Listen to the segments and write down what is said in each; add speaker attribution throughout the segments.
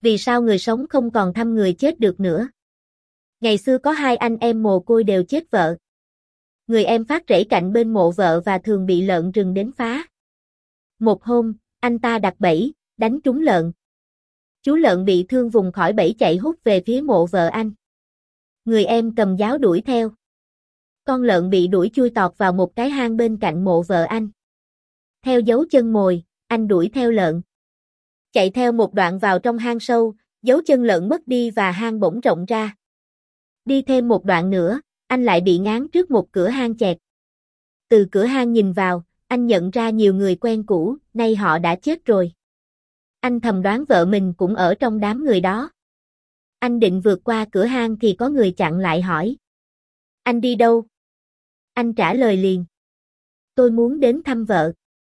Speaker 1: Vì sao người sống không còn thăm người chết được nữa? Ngày xưa có hai anh em mồ côi đều chết vợ. Người em phát rẫy cạnh bên mộ vợ và thường bị lợn rừng đến phá. Một hôm, anh ta đặt bẫy, đánh trúng lợn. Chú lợn bị thương vùng khỏi bẫy chạy hút về phía mộ vợ anh. Người em cầm giáo đuổi theo. Con lợn bị đuổi chui tọt vào một cái hang bên cạnh mộ vợ anh. Theo dấu chân mồi, anh đuổi theo lợn. Chạy theo một đoạn vào trong hang sâu, dấu chân lợn mất đi và hang bỗng rộng ra. Đi thêm một đoạn nữa, anh lại bị ngáng trước một cửa hang chẹt. Từ cửa hang nhìn vào, anh nhận ra nhiều người quen cũ, nay họ đã chết rồi. Anh thầm đoán vợ mình cũng ở trong đám người đó. Anh định vượt qua cửa hang thì có người chặn lại hỏi. Anh đi đâu? Anh trả lời liền. Tôi muốn đến thăm vợ.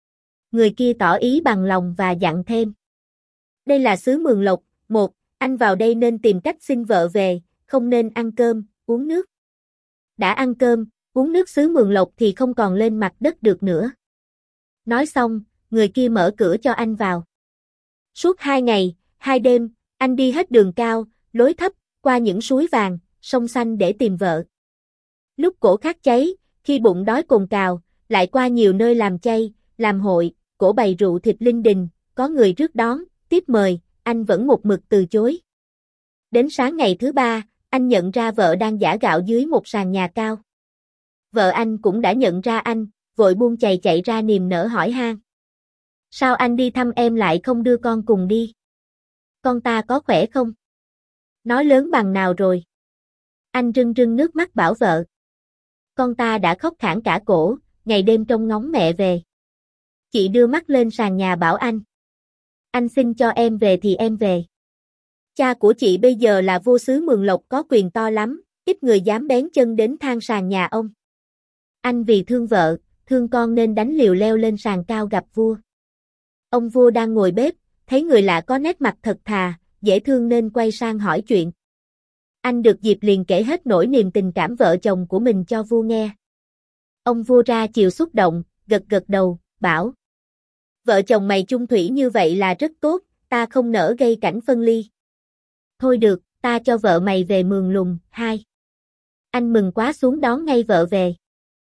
Speaker 1: Người kia tỏ ý bằng lòng và dặn thêm. Đây là xứ Mường Lộc, anh vào đây nên tìm cách xin vợ về, không nên ăn cơm, uống nước. Đã ăn cơm, uống nước xứ Mường Lộc thì không còn lên mặt đất được nữa. Nói xong, người kia mở cửa cho anh vào. Suốt 2 ngày, 2 đêm, anh đi hết đường cao, lối thấp, qua những suối vàng, sông xanh để tìm vợ. Lúc cổ khát cháy, khi bụng đói cồn cào, lại qua nhiều nơi làm chay, làm hội, cổ bày rượu thịt linh đình, có người rước đón, tiếp mời, anh vẫn một mực từ chối. Đến sáng ngày thứ 3, anh nhận ra vợ đang giã gạo dưới một sàn nhà cao. Vợ anh cũng đã nhận ra anh, vội buông chày chạy ra niềm nở hỏi han. Sao anh đi thăm em lại không đưa con cùng đi? Con ta có khỏe không? Nói lớn bằng nào rồi? Anh rưng rưng nước mắt bảo vợ. Con ta đã khóc khản cả cổ, ngày đêm trông ngóng mẹ về. Chị đưa mắt lên sàn nhà bảo anh. Anh xin cho em về thì em về. Cha của chị bây giờ là vua xứ Mường Lộc có quyền to lắm, ít người dám bén chân đến thang sàn nhà ông. Anh vì thương vợ, thương con nên đánh liều leo lên sàn cao gặp vua. Ông vua đang ngồi bếp, thấy người lạ có nét mặt thật thà, dễ thương nên quay sang hỏi chuyện. Anh được dịp liền kể hết nỗi niềm tình cảm vợ chồng của mình cho vua nghe. Ông vua ra chiều xúc động, gật gật đầu, bảo. Vợ chồng mày chung thủy như vậy là rất tốt, ta không nỡ gây cảnh phân ly. Thôi được, ta cho vợ mày về Mường Lùng, 2. Anh mừng quá xuống đón ngay vợ về.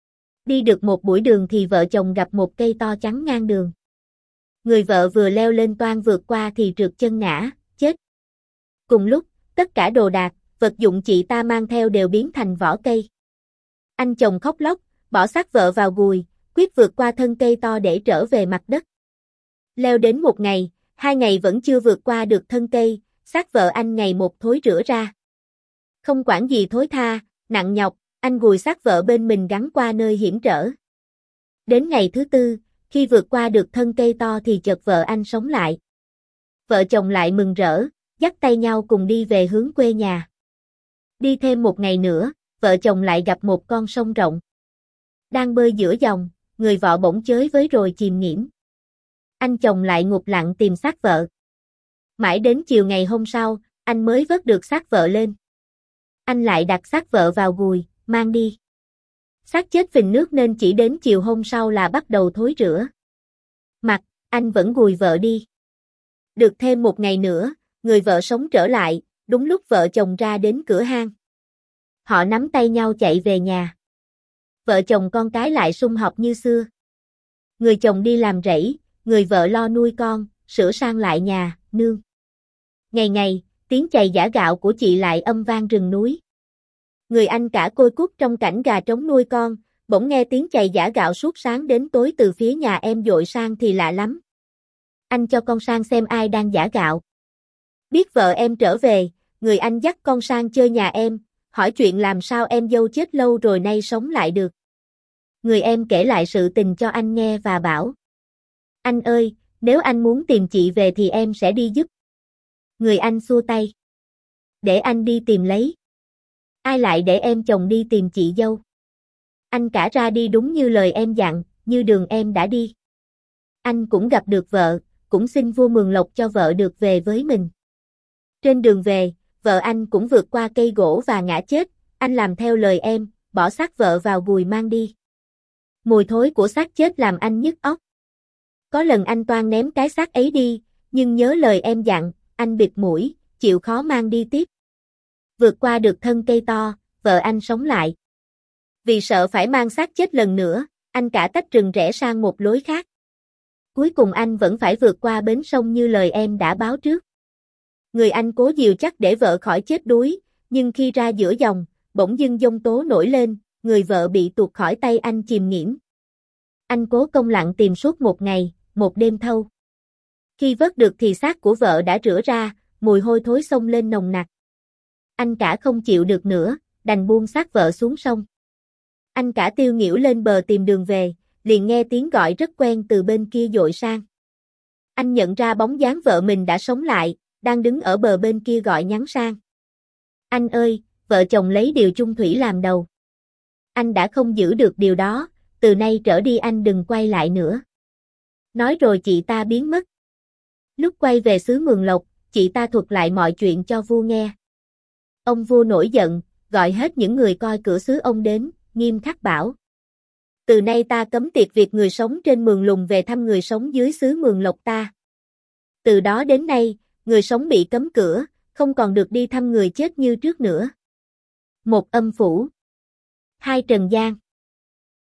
Speaker 1: Đi được một buổi đường thì vợ chồng gặp một cây to chắn ngang đường. Người vợ vừa leo lên toan vượt qua thì trượt chân ngã, chết. Cùng lúc, tất cả đồ đạc, vật dụng chị ta mang theo đều biến thành vỏ cây. Anh chồng khóc lóc, bỏ xác vợ vào gùi, quyết vượt qua thân cây to để trở về mặt đất. Leo đến 1 ngày, 2 ngày vẫn chưa vượt qua được thân cây, xác vợ anh ngày một thối rữa ra. Không quản gì thối tha, nặng nhọc, anh gùi xác vợ bên mình gắn qua nơi hiểm trở. Đến ngày thứ 4, khi vượt qua được thân cây to thì chợt vợ anh sống lại. Vợ chồng lại mừng rỡ, dắt tay nhau cùng đi về hướng quê nhà. Đi thêm 1 ngày nữa, vợ chồng lại gặp một con sông rộng. Đang bơi giữa dòng, người vợ bỗng chới với rồi chìm nghiễm. Anh chồng lại ngụp lặn tìm xác vợ. Mãi đến chiều ngày hôm sau, anh mới vớt được xác vợ lên. Anh lại đặt xác vợ vào gùi, mang đi. Xác chết phình nước nên chỉ đến chiều hôm sau là bắt đầu thối rữa. Mặc, anh vẫn gùi vợ đi. Được thêm 1 ngày nữa, người vợ sống trở lại, đúng lúc vợ chồng ra đến cửa hang. Họ nắm tay nhau chạy về nhà. Vợ chồng con cái lại sum họp như xưa. Người chồng đi làm rẫy, người vợ lo nuôi con, sửa sang lại nhà, nương. Ngày ngày, tiếng chày giã gạo của chị lại âm vang rừng núi. Người anh cả côi cút trong cảnh gà trống nuôi con, bỗng nghe tiếng chày giã gạo suốt sáng đến tối từ phía nhà em dội sang thì lạ lắm. Anh cho con sang xem ai đang giã gạo. Biết vợ em trở về, người anh dắt con sang chơi nhà em, hỏi chuyện làm sao em dâu chết lâu rồi nay sống lại được. Người em kể lại sự tình cho anh nghe và bảo. Anh ơi, nếu anh muốn tìm chị về thì em sẽ đi giúp. Người anh xua tay. Để anh đi tìm lấy. Ai lại để em chồng đi tìm chị dâu. Anh cả ra đi đúng như lời em dặn, như đường em đã đi. Anh cũng gặp được vợ, cũng xin vua Mường Lộc cho vợ được về với mình. Trên đường về, vợ anh cũng vượt qua cây gỗ và ngã chết, anh làm theo lời em, bỏ xác vợ vào gùi mang đi. Mùi thối của xác chết làm anh nhức óc. Có lần anh toan ném cái xác ấy đi, nhưng nhớ lời em dặn, anh bịt mũi, chịu khó mang đi tiếp. Vượt qua được thân cây to, vợ anh sống lại. Vì sợ phải mang xác chết lần nữa, anh cả tách rừng rẽ sang một lối khác. Cuối cùng anh vẫn phải vượt qua bến sông như lời em đã báo trước. Người anh cố dìu chắc để vợ khỏi chết đuối, nhưng khi ra giữa dòng, bỗng dưng giông tố nổi lên, người vợ bị tuột khỏi tay anh chìm nghỉm. Anh cố công lặng tìm suốt một ngày, một đêm thâu. Khi vớt được thì xác của vợ đã rửa ra, mùi hôi thối xông lên nồng nặc. Anh cả không chịu được nữa, đành buông xác vợ xuống sông. Anh cả tiêu nghỉu lên bờ tìm đường về, liền nghe tiếng gọi rất quen từ bên kia dội sang. Anh nhận ra bóng dáng vợ mình đã sống lại, đang đứng ở bờ bên kia gọi nhắn sang. Anh ơi, vợ chồng lấy điều chung thủy làm đầu. Anh đã không giữ được điều đó, từ nay trở đi anh đừng quay lại nữa. Nói rồi chị ta biến mất. Lúc quay về xứ Mường Lộc, chị ta thuật lại mọi chuyện cho vua nghe. Ông vua nổi giận, gọi hết những người coi cửa xứ ông đến, nghiêm khắc bảo. Từ nay ta cấm tiệc việc người sống trên Mường Lùng về thăm người sống dưới xứ Mường Lộc ta. Từ đó đến nay, người sống bị cấm cửa, không còn được đi thăm người chết như trước nữa. 1 Âm phủ. 2 Trần gian.